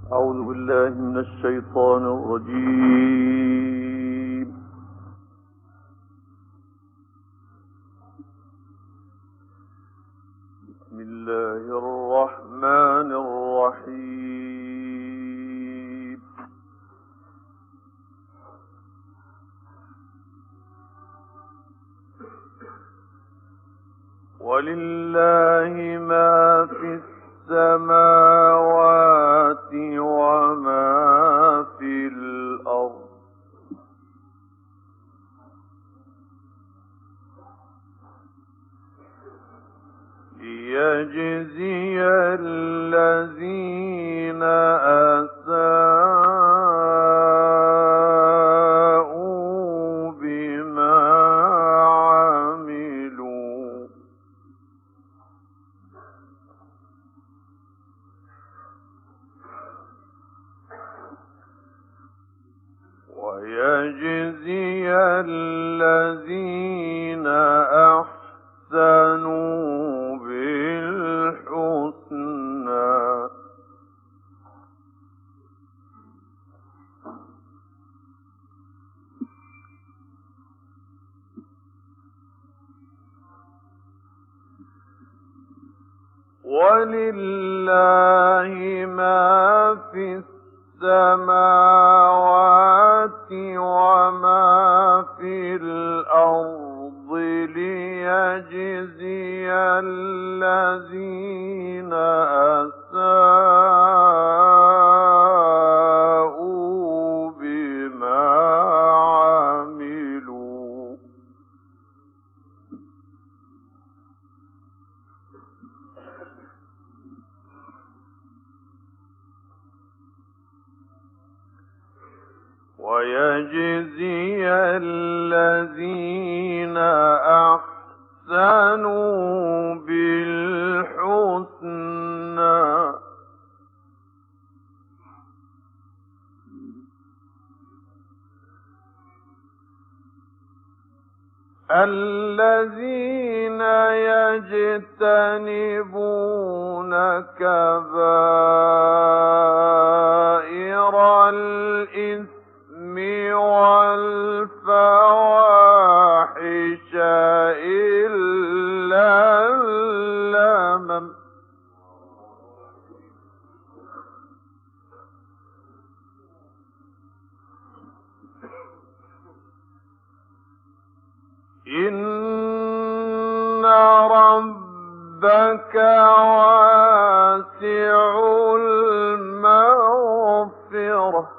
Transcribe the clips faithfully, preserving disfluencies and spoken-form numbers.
أعوذ بالله من الشيطان الرجيم. بسم الله الرحمن الرحيم. ولله ما في السماوات وما في الأرض ليجزي الذين أساءوا بما عملوا ويجزي الذين أحسنوا بالحسنى ولله ما في السماوات وما في الأرض ليجزي الذين أساءوا بما عملوا ويجزي الذين أحسنوا بالحسنى الذين يجتنبون كبائر الإثم والفواحش إلا اللمم إن ربك واسع المغفرة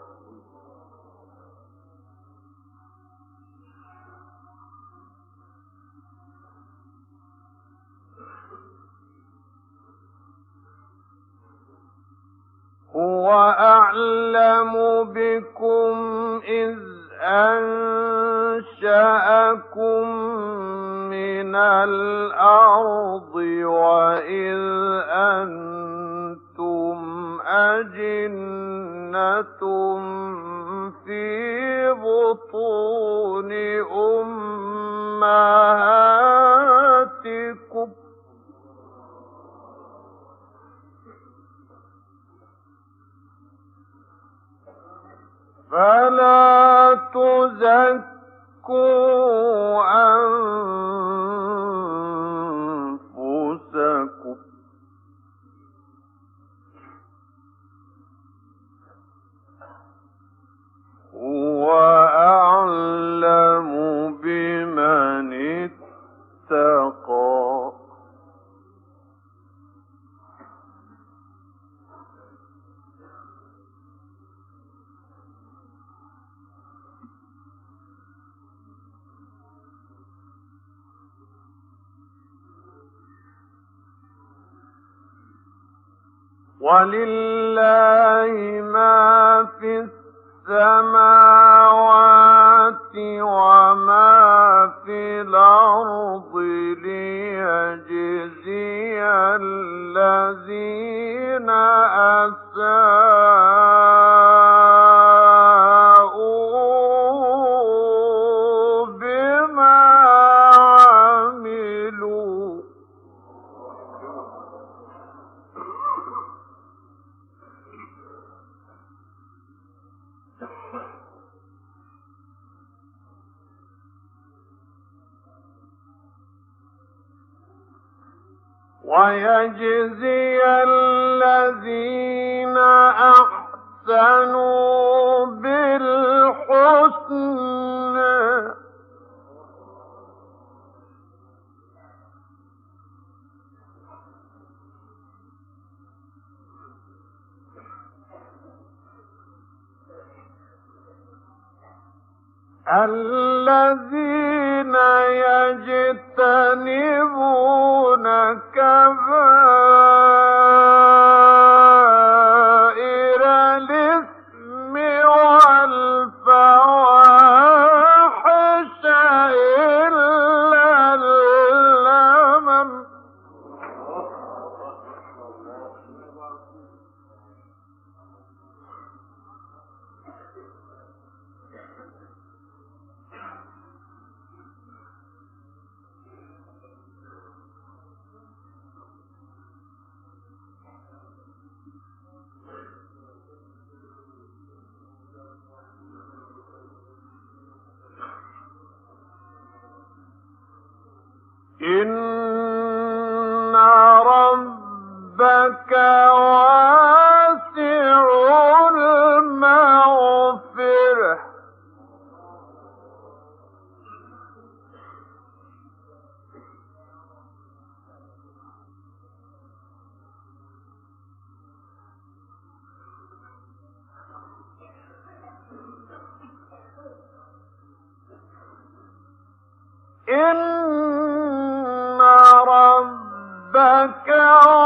هو أعلم بكم إذ أنشأكم من الأرض وإذ أنتم أجنة في بطون أمهاتكم فلا تزكوا أنفسكم هو أعلم بمن اتقى ولله ما في السماوات وما في الأرض ليجزي الذين أساءوا بما عملوا ويجزي الذين أحسنوا بالحسنى الذين يجتنبون كبائر الإثم والفواحش إلا اللمم إن ربك واسع المغفرة إن ربك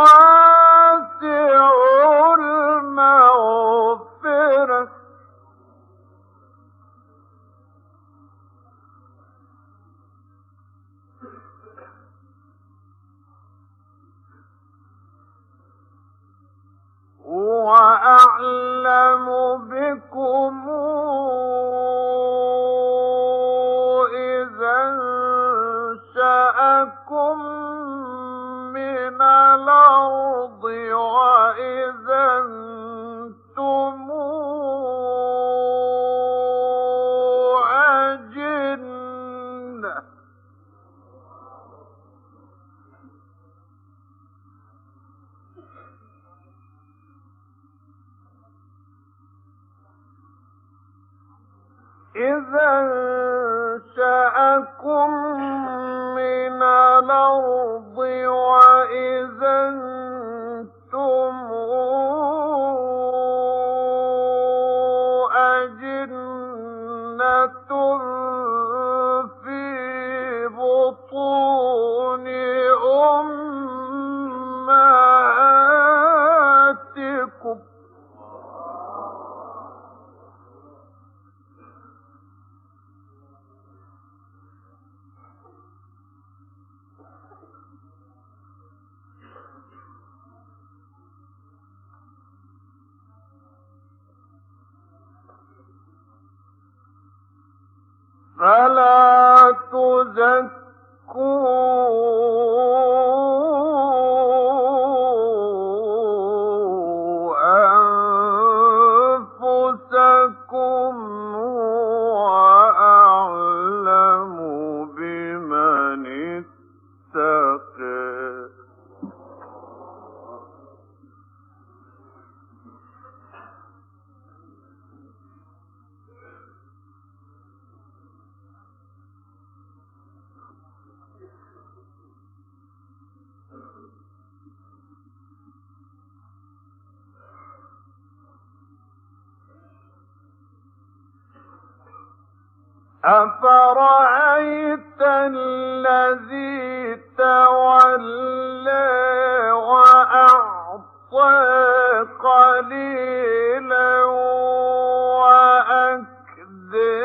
واسع المغفرة هو أعلم بكم من الأرض وإذا أنتم أجنة إذا أنشأكم من الأرض وإذا أنتم أجنة في بطون أمهاتكم فلا تزكوا أنفسكم هو أعلم بمن اتقى أفرأيت الذي تولى وأعطى قليلا وأكدى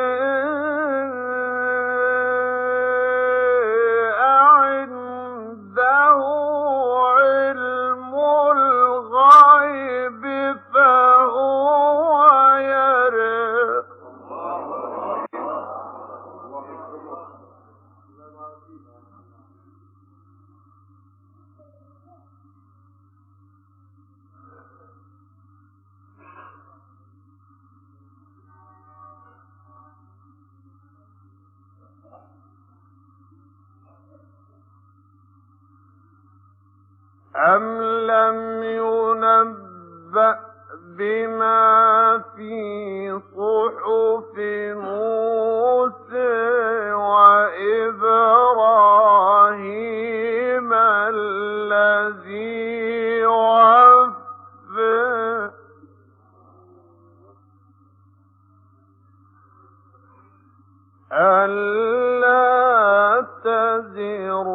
أعنده علم الغيب فهو يرى أَمْ لَمْ يُنَبَّأْ بِمَا فِي صُحُفِ مُوسَىٰ وَإِبْرَاهِيمَ الَّذِي وَفَّىٰ أَلَّا تَزِرُ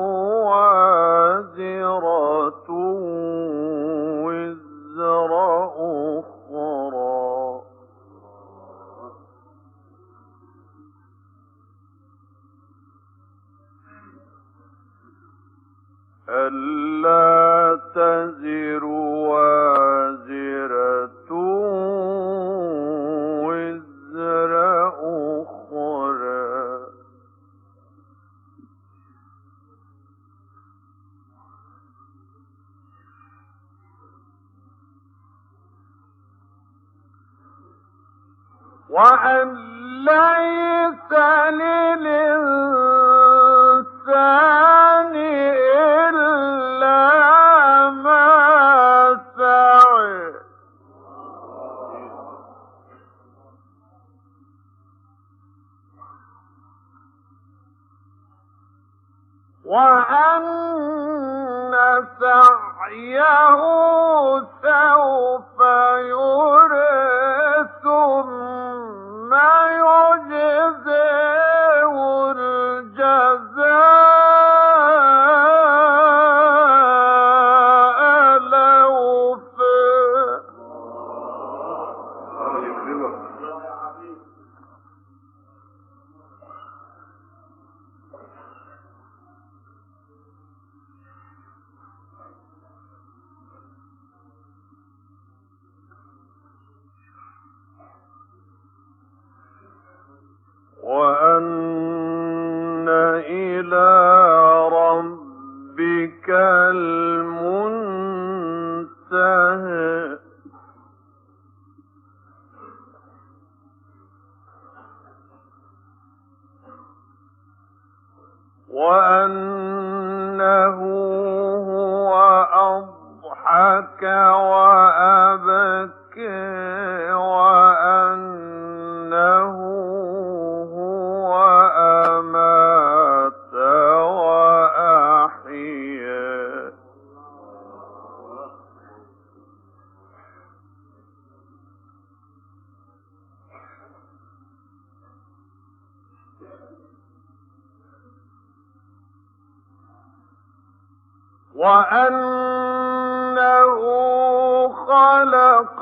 وَازِرَةٌ وِزْرَ أُخْرَىٰ أَلَّا تَزِرُ وَازِرَةٌ وِزْرَ أُخْرَىٰ وَأَن لَّيْسَ لِلْإِنسَانِ إِلَّا مَا سَعَىٰ وَأَنَّ سَعْيَهُ سَوْفَ يُرَىٰ ثُمَّ يُجْزَاهُ الْجَزَاءَ الْأَوْفَىٰ وَأَنَّ إِلَىٰ رَبِّكَ الْمُنتَهَىٰ وَأَنَّهُ هُوَ أَضْحَكَ وَأَبْكَىٰ وَأَنَّهُ هُوَ أَمَاتَ وَأَحْيَا وَأَنَّهُ خَلَقَ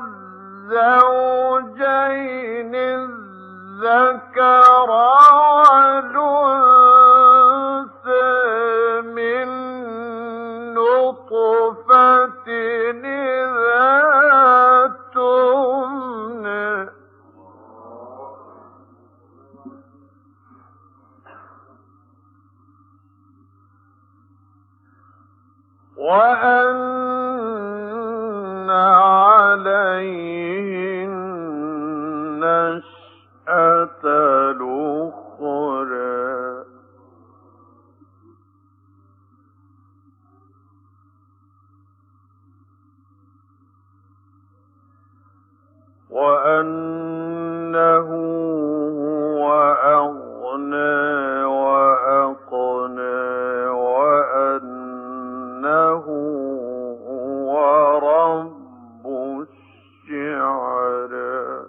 الزَّوْجَيْنِ الذَّكَرَ وَالْأُنثَىٰ مِن نُّطْفَةٍ إِذَا تُمْنَىٰ وَأَنَّ عَلَيْهِ النَّشْأَةَ الْأُخْرَىٰ وَأَنَّهُ هُوَ أَغْنَىٰ وَأَقْنَىٰ وَأَنَّهُ هُوَ رَبُّ الشِّعْرَىٰ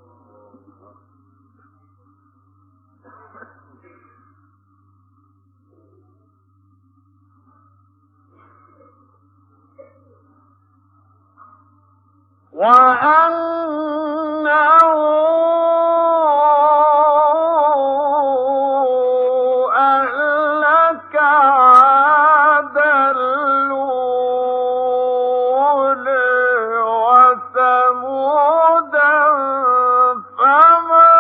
وَأَنَّهُ أَهْلَكَ عَادًا الْأُولَىٰ وَثَمُودَ فَمَا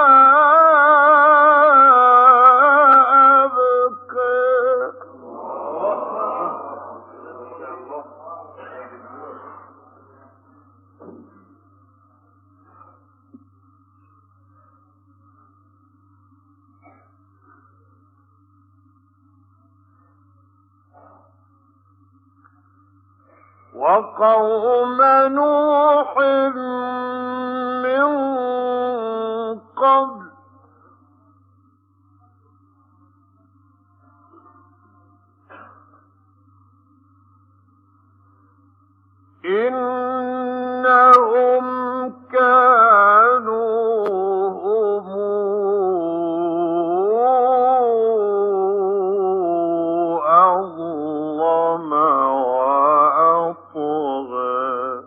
أَبْقَىٰ وقوم نوح من قبل إنهم كانوا هم أظلم وأطغى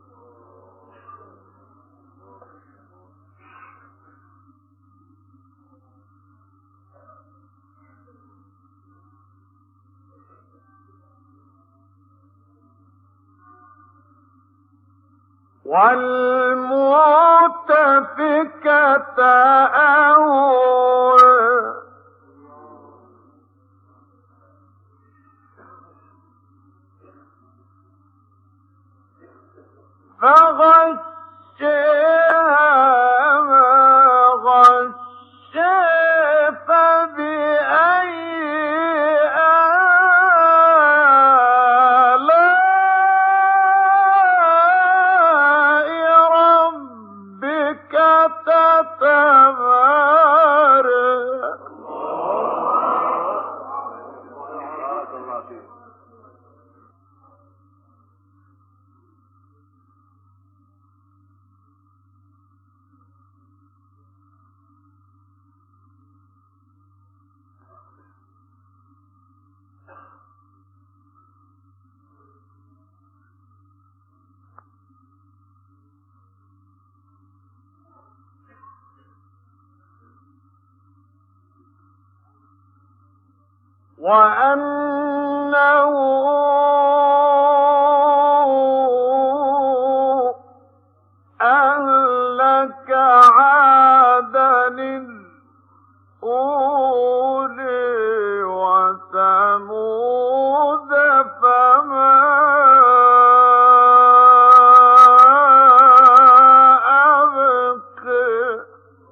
والمؤتفكة أهوى فغشيها ما غشي فبأي وأنه أهلك عادا الأولي وثمود فما أبقى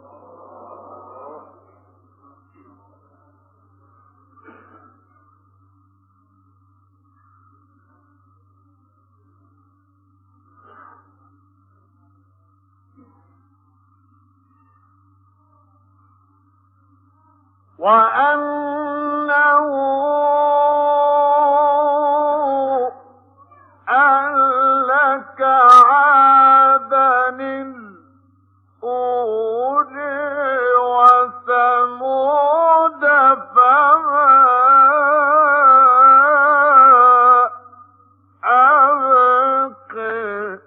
وأنه أهلك عادا الأولي وثمود فما أبقى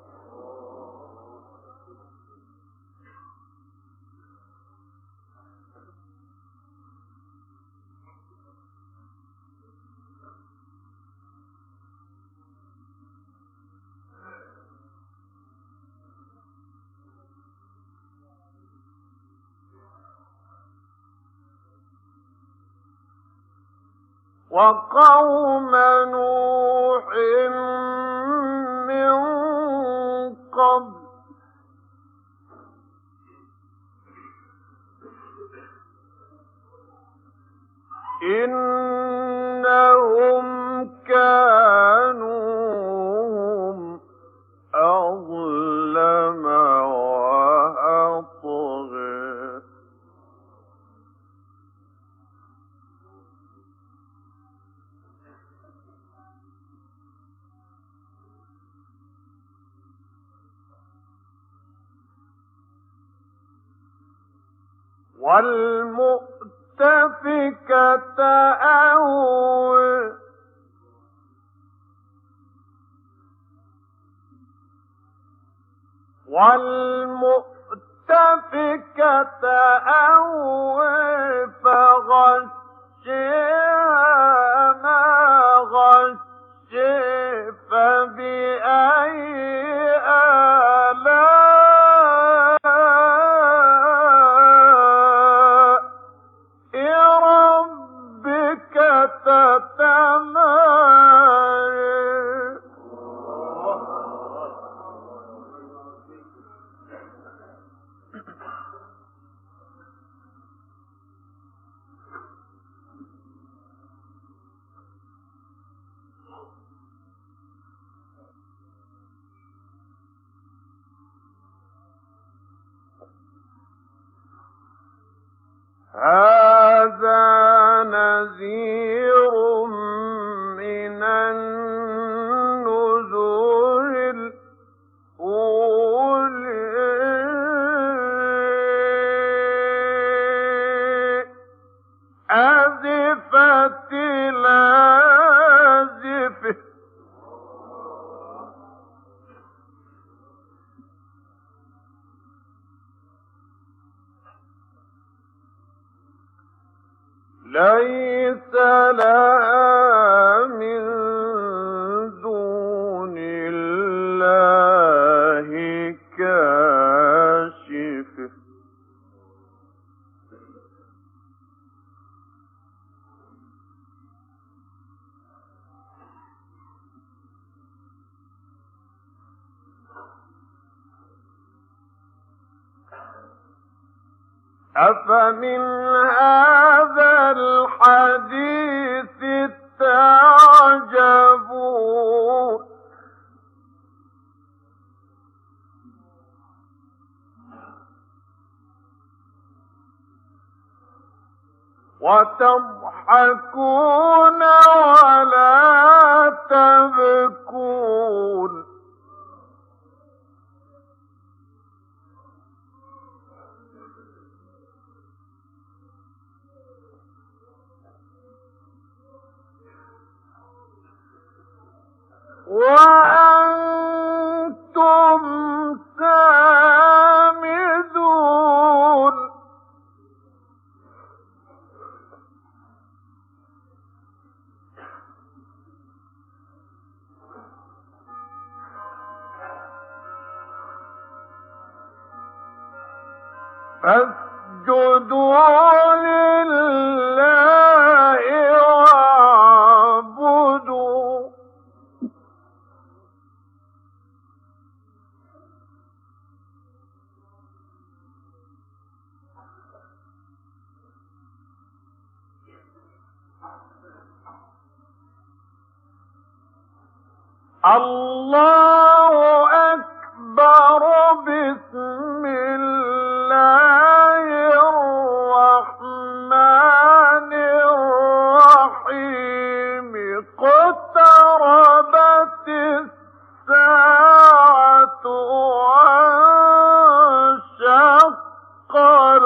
وقوم نوح من قبل إنهم كانوا هم أظلم وأطغى والمؤتفكة أهوى والمؤتفكة أهوى فغشيها ما غشي فبأي هذا نذير من النذر الأولى أزفت الآزفة ليس لها من دون الله كاشف أفمن هذا الحديث تعجبون وتضحكون ولا تبكون وأنتم سامدون فاسجدوا لله واعبدوا الله أكبر بسم الله الرحمن الرحيم اقتربت الساعة وانشق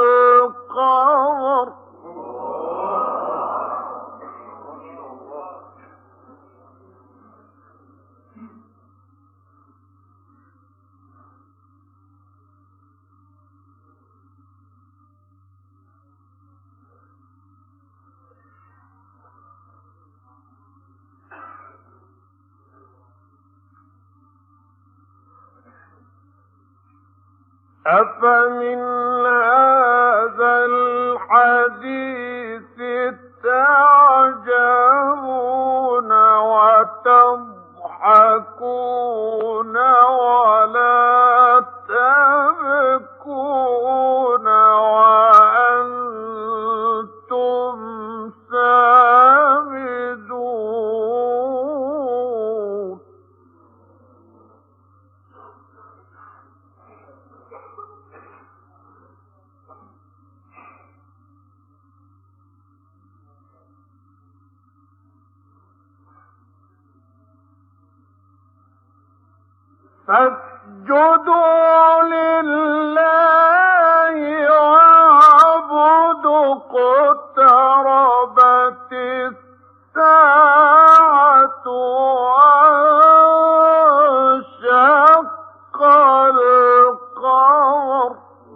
القمر أفمن هذا الحديث تعجبون وتضحكون ولا تبكون وأنتم سامدون فاسجدوا لله واعبدوا اقتربت الساعة وانشق القمر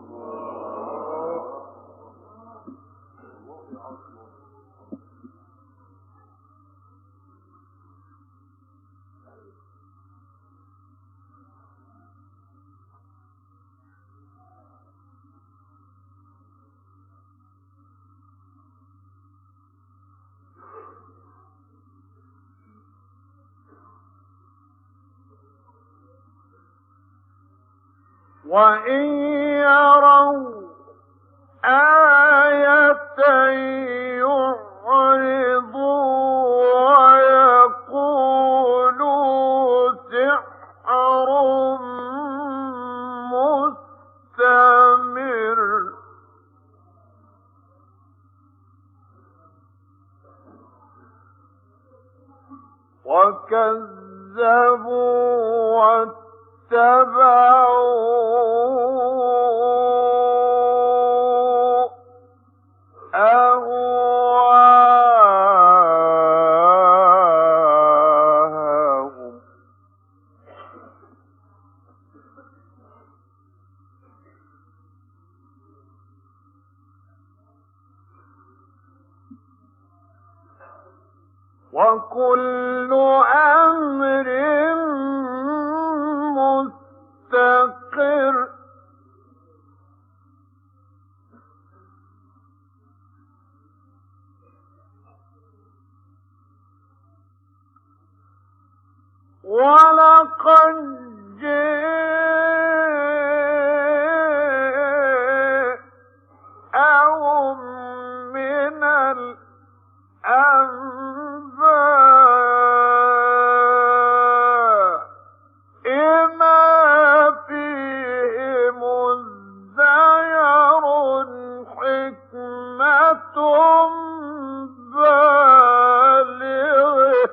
وإن يروا آية يعرضوا ويقولوا سحر مستمر واتبعوا أهواءهم وكل أمر مستقر ولقد جاءهم من الأنباء ما فيه مزدجر حكمة بالغة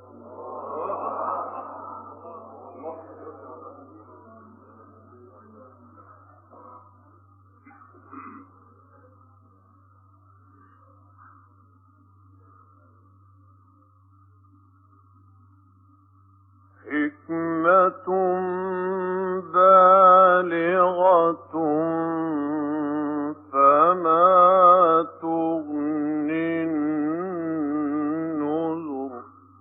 حكمة بالغة فما تغني النذر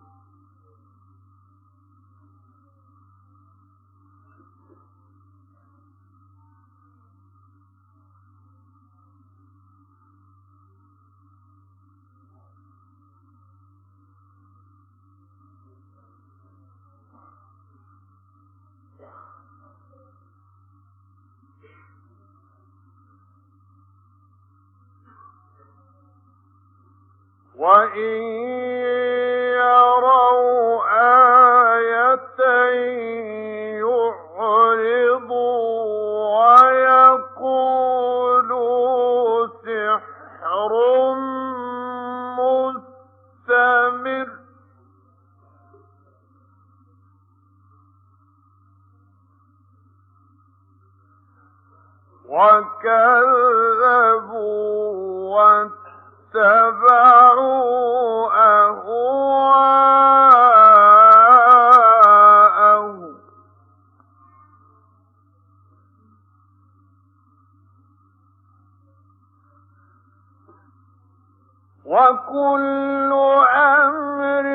وإن يروا آية يعرضوا ويقولوا سحر مستمر وكذبوا واتبعوا أهواءهم وكل أمر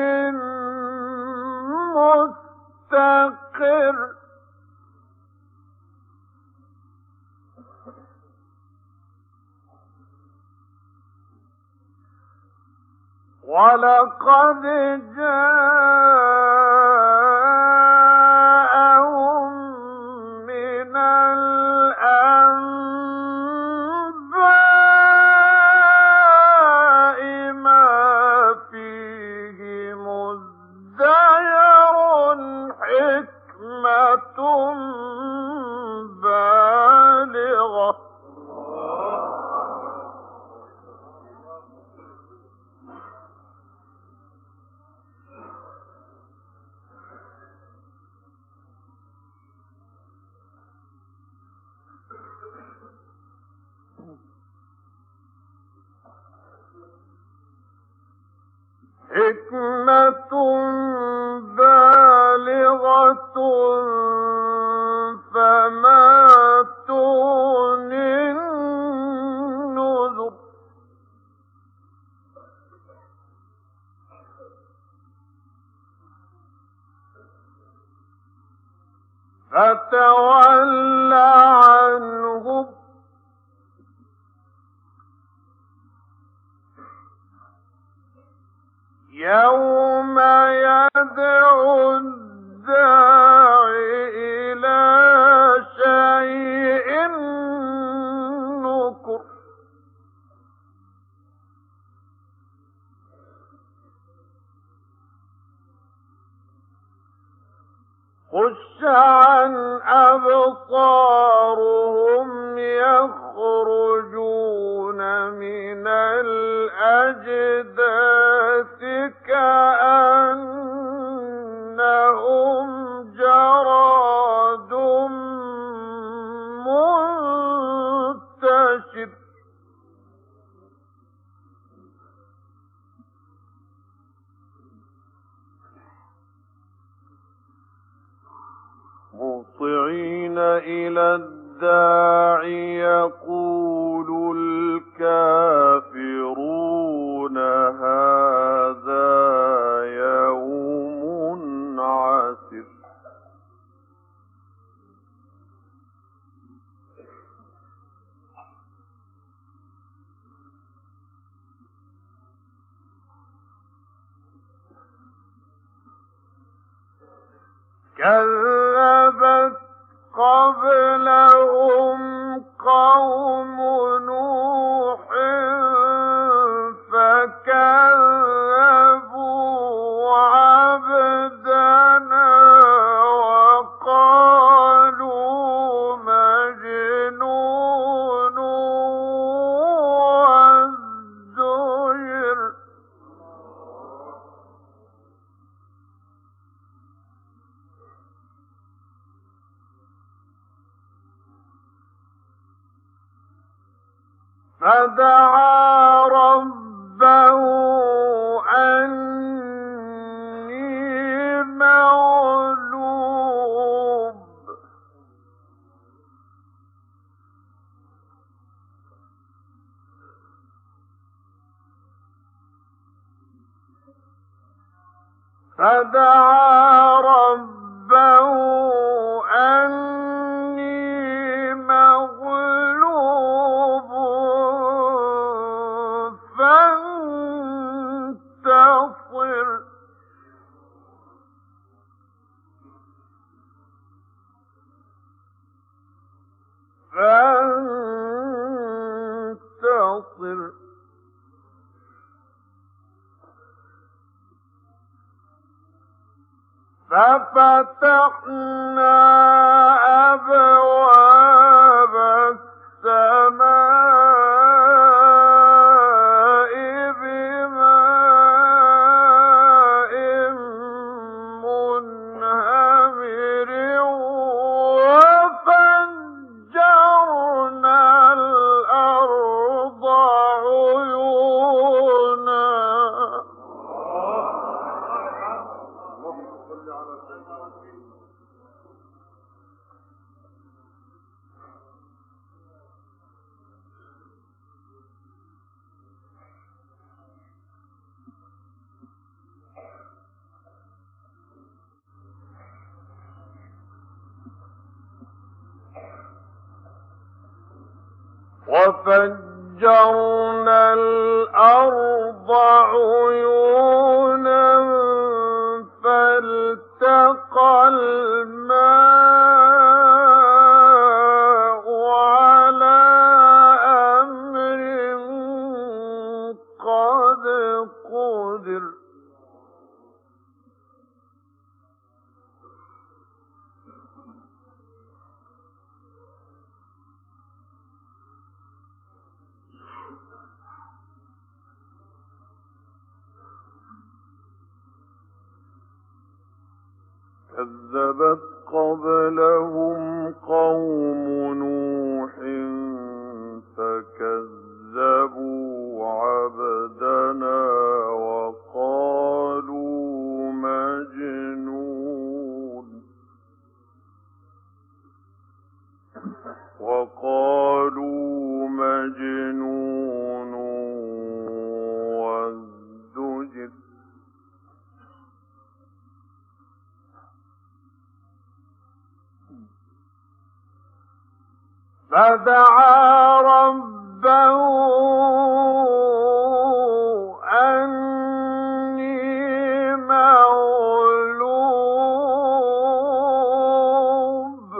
مستقر ولقد جاءهم من الأنباء ما فيه مزدجر حكمة بالغة حكمة بالغة فما تغني النذر فتول عنهم يوم يدعو الداعي إلى شيء نكر خش عن أبصارهم يخرجون من الأجداث كأنهم مهطعين إلى الداعي يقول الكافرون هذا يوم عسر كذبت قبلهم قوم نوح فكذبوا عبدنا وقالوا مجنون وازدجر فدعا ربه أني مغلوب فدعا ربه أني مغلوب فانتصر فانتصر ففتحنا أبواب السماء بماء منهمر وفجرنا الأرض عيونا وفجرنا الأرض عيونا فالتقى الماء على أمر قد قدر كذبت قبلهم قوم نوح فكذبوا عبدنا وقالوا مجنون وقالوا مجنون وازدجر فدعا ربه أني مغلوب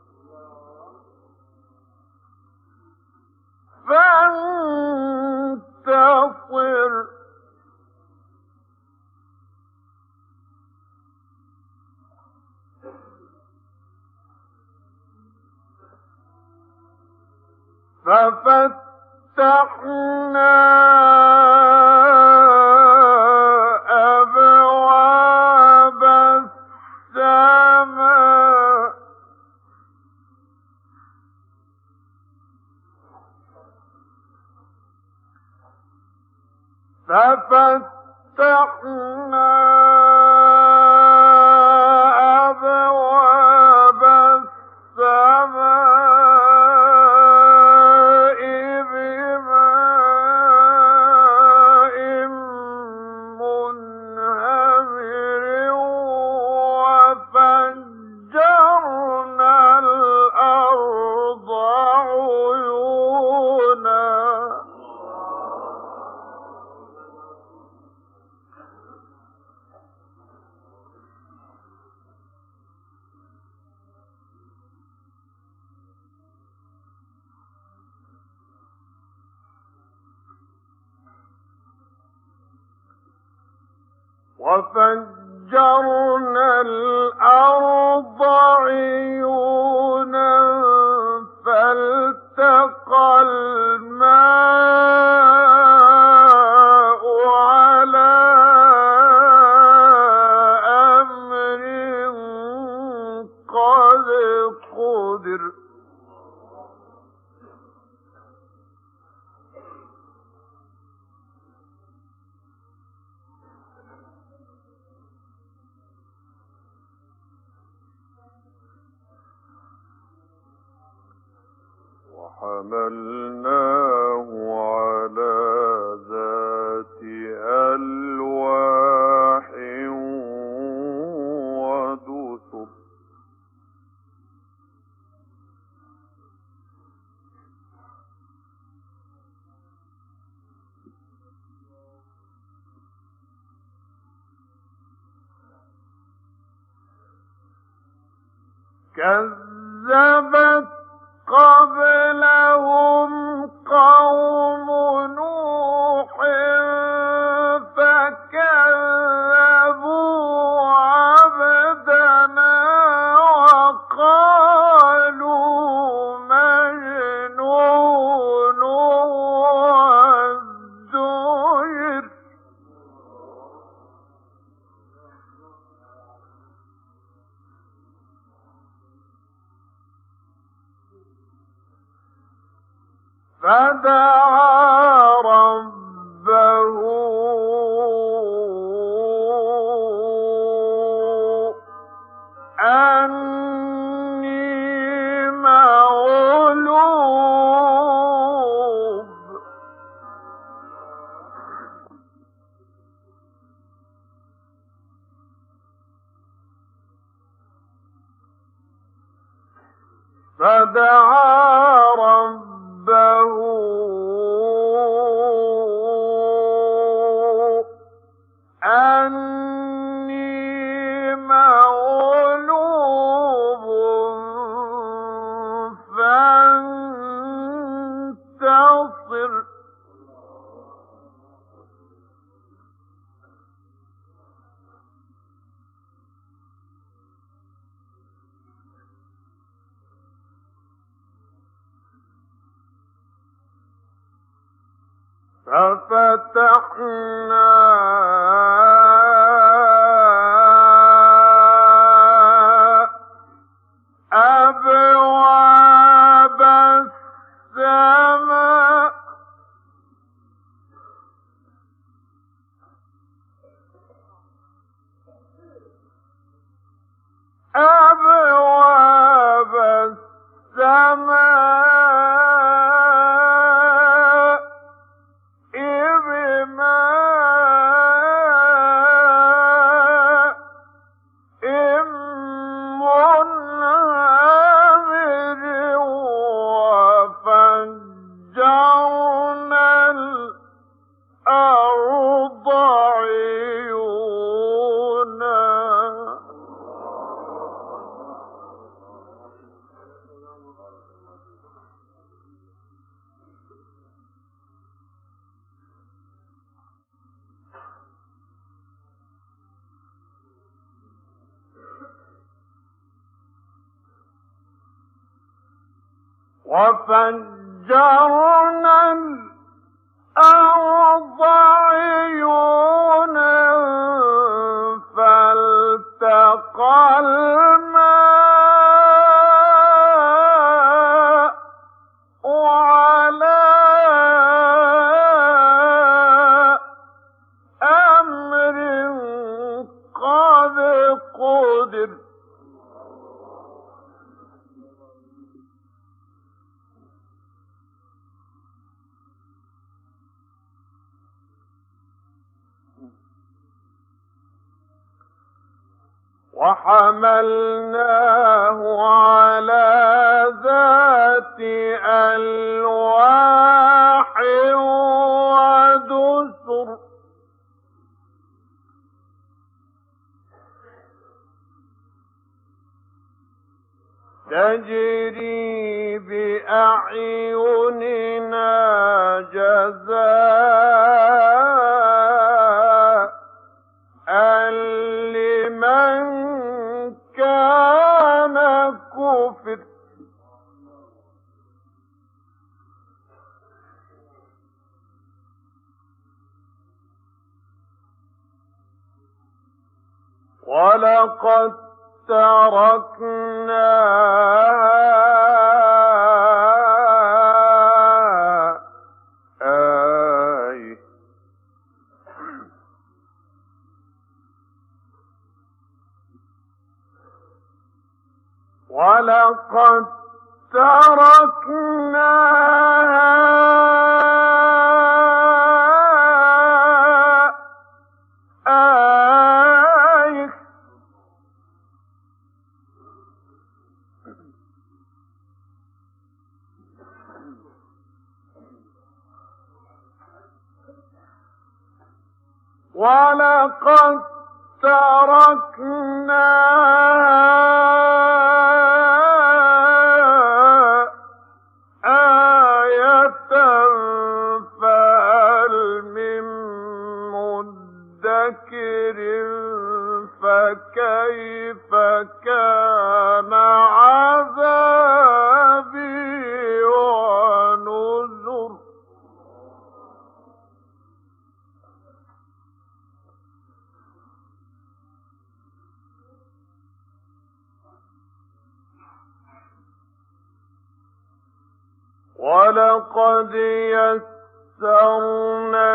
فانتصر ففتحنا أبواب السماء ففتحنا أبواب وفجرنا الأرض عيونا فالتقى الماء على أمر قد قدر وحملناه على ذات ألواح ودسر كذبت قبلهم قوم نوح فكذبوا عبدنا وقالوا مجنون وازدجر فدعا ربه أني مغلوب فدعا ربه أني مغلوب فانتصر ففتحنا أبواب السماء أبواب السماء وفجرنا الأرض عيونا فالتقى الماء على أمر قد قدر وحملناه على ذات ألواح ودسر تجري بأعيننا جزاء ولقد تركناها آية ولقد تركناها آية ولقد تركناها آية فهل من مدكر فكيف كان عذابي ونذر ولقد يسرنا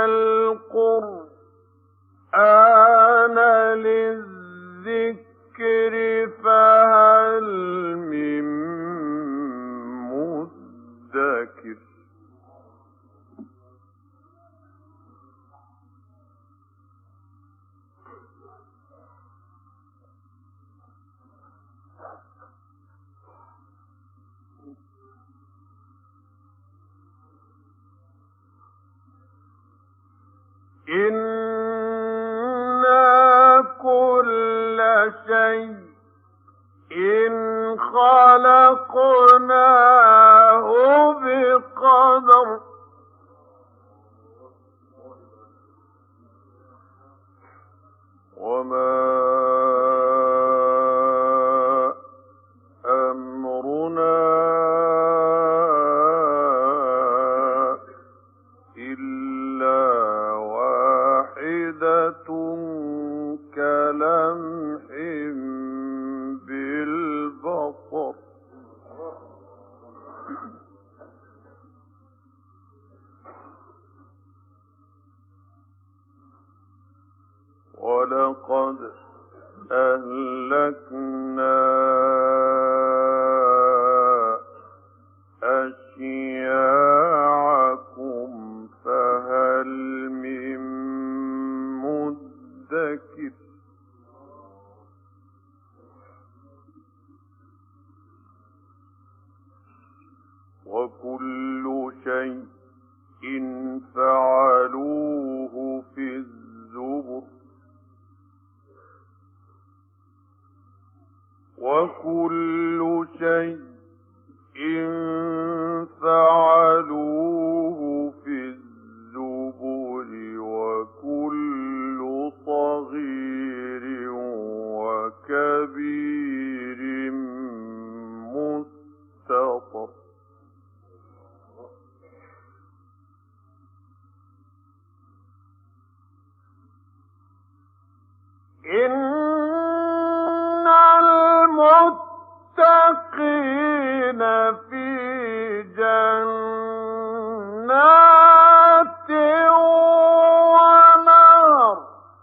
القرآن للذكر فهل من مدكر إنا كل شيء خلقناه بقدر وما أمرنا إلا كلمح بالبصر ولقد أهلكنا أشياعكم فهل من مدكر وكل شيء فعلوه في الزبر وكل شيء فعلوه في الزبر وكل صغير وكبير مستطر إن المتقين في جنات ونهر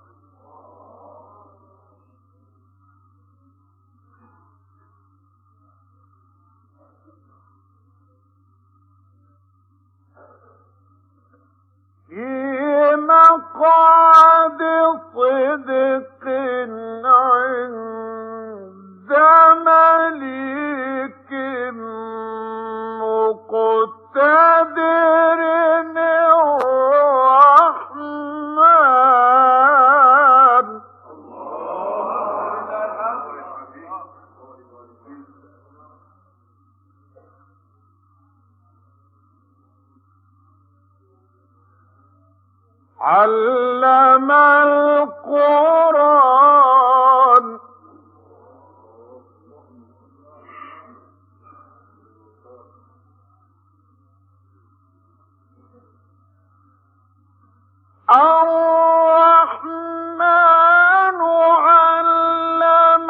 في مقعد صدق عند مليك مقتدر الرحمن علم القرآن الرحمن علم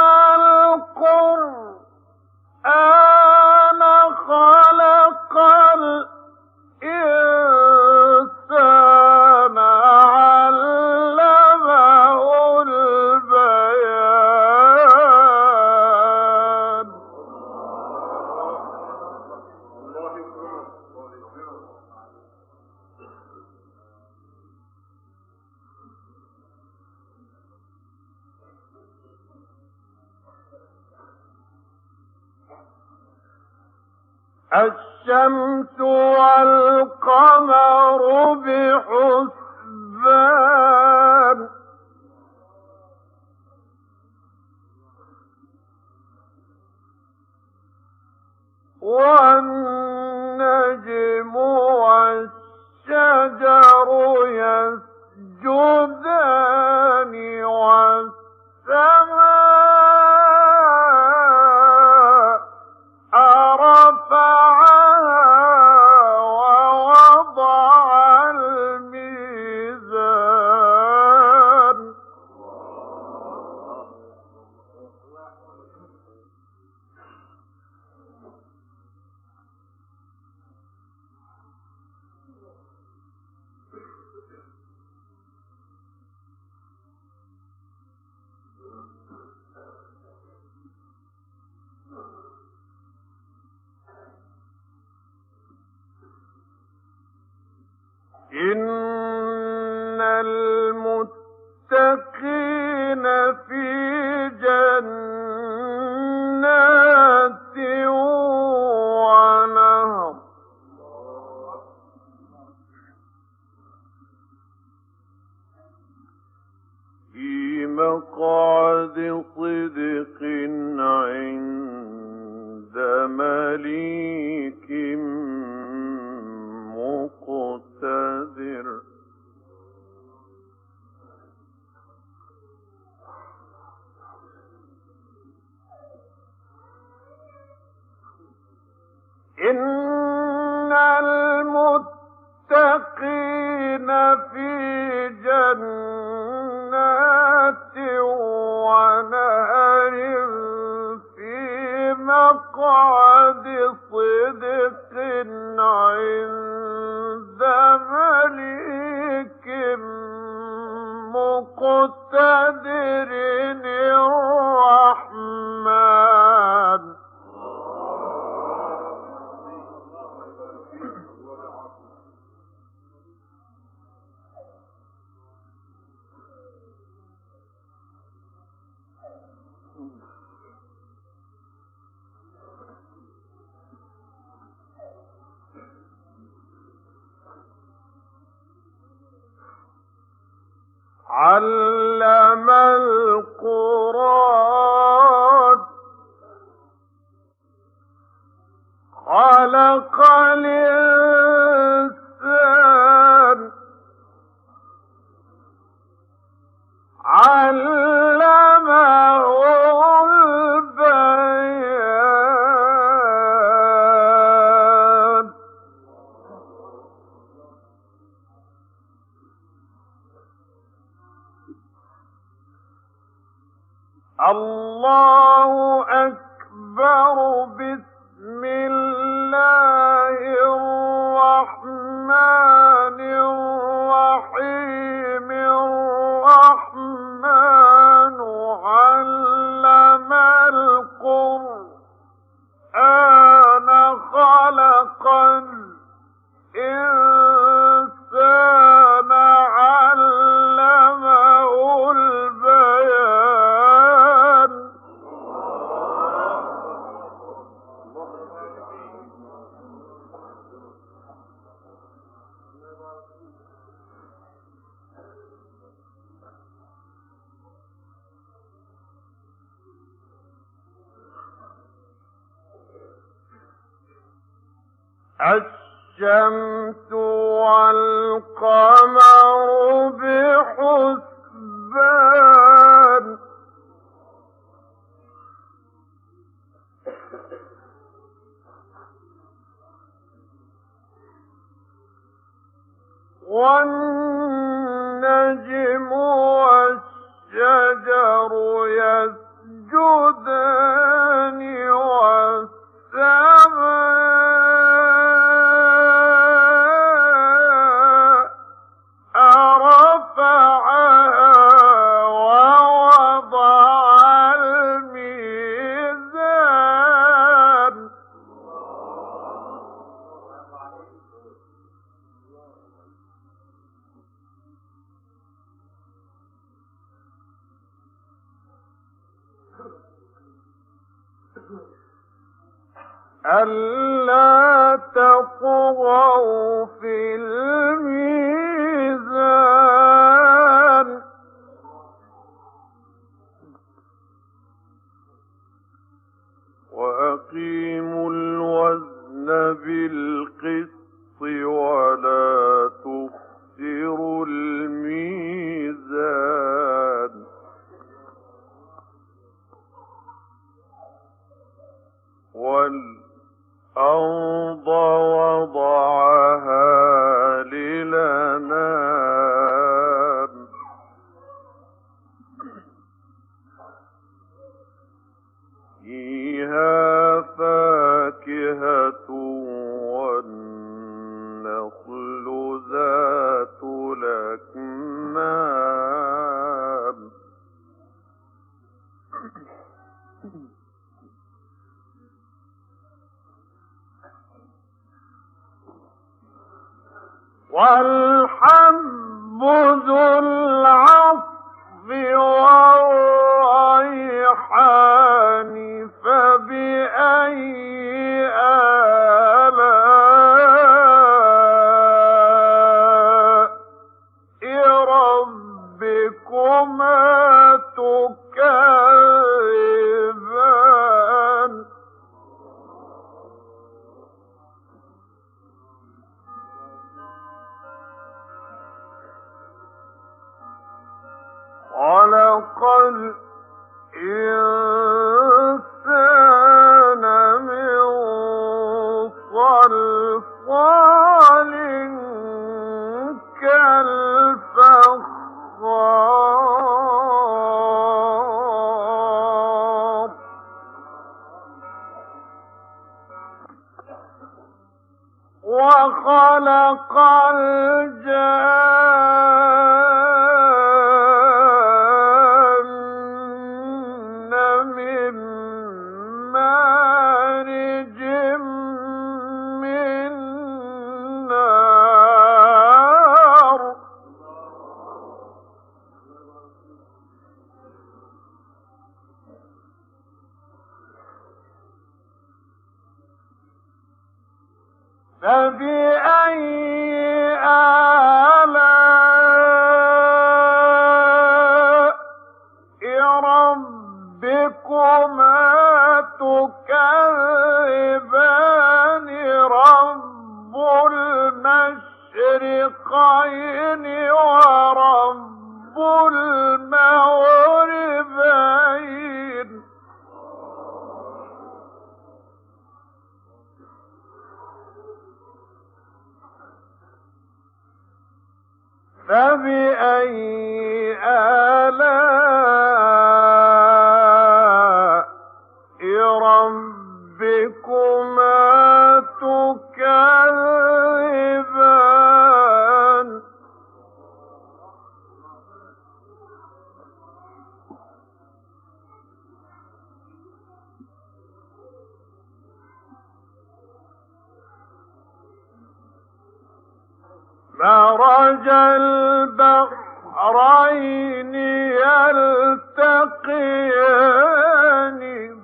الشمس والقمر بحسبان والنجم والشجر يسجدان والسماء رفعها ووضع الميزان إن المتقين في جنات ونهر في مقعد صدق عند مليك مقتدر. إن المتقين في جنات ونهر في مقعد صدق عند مليك مقتدر الرحمن. علم القرآن خلق الإنسان علمه البيان. الله أكبر. بسم الله الرحمن الرحيم. الرحمن علم القرآن خلق الإنسان علمه البيان. الشمس والقمر بحسبان والنجم والشجر يسجدان والسماء رفعها ووضع الميزان. ألا تطغوا في الميزان وأقيموا الوزن بالقسط ولا تخسروا الميزان والأرض وضعها للأنام فيها فاكهة والنخل ذات الأكمام والحب ذو العصف والريحان فبأي آلاء ربكما تكذبان خلق الإنسان من صلصال كالفخار وخلق الجان من مارج من نار فبأي آلاء ربكما تكذبان رب المشرقين ورب المغربين فبأي آلاء ربكما تكذبان مرج البحرين يلتقيان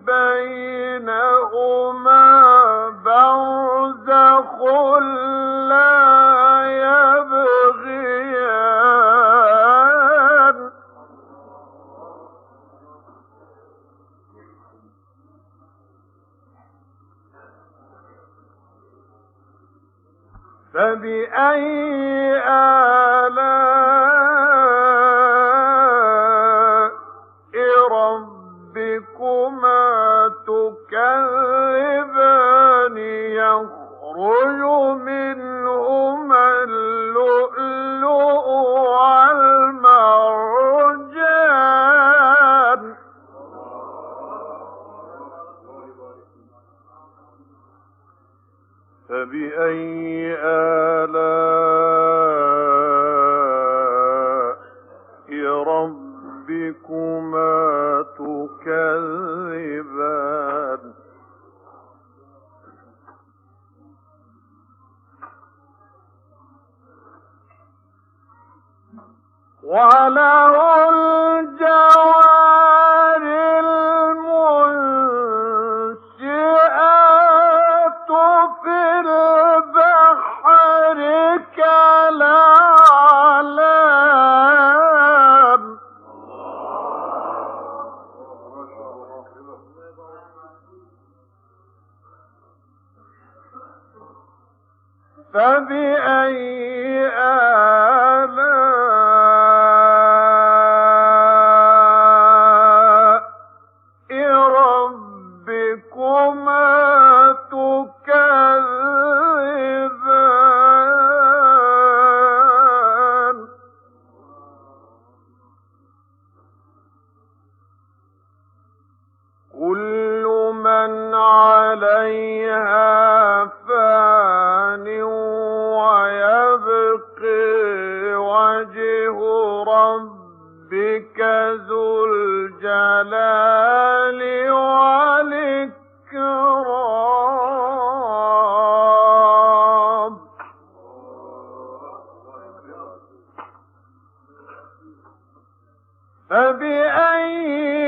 بينهما برزخ لا يبغيان فبأي آلاء ربكما تكذبان يخرج منهما اللؤلؤ والمرجان فبأي آلاء ربكما تكذبان وله الجوار المنشآت فبأي آلاء ربكما تكذبان كل من عليها فان ويبقي وجه ربك ذو الجلال والإكرام فبأي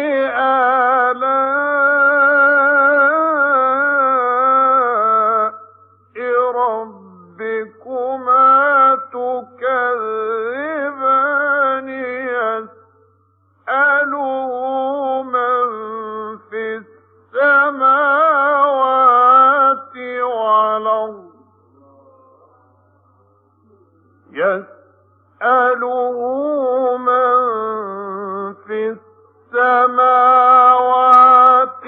آلاء ربكما تكذبان يسأله من في السماوات والأرض يسأله من في السماوات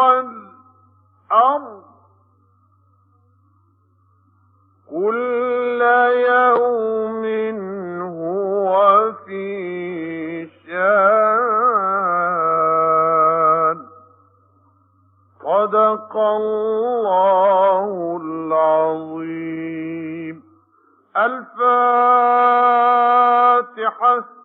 والأرض كل يوم هو في شان صدق الله العظيم. الفاتحة.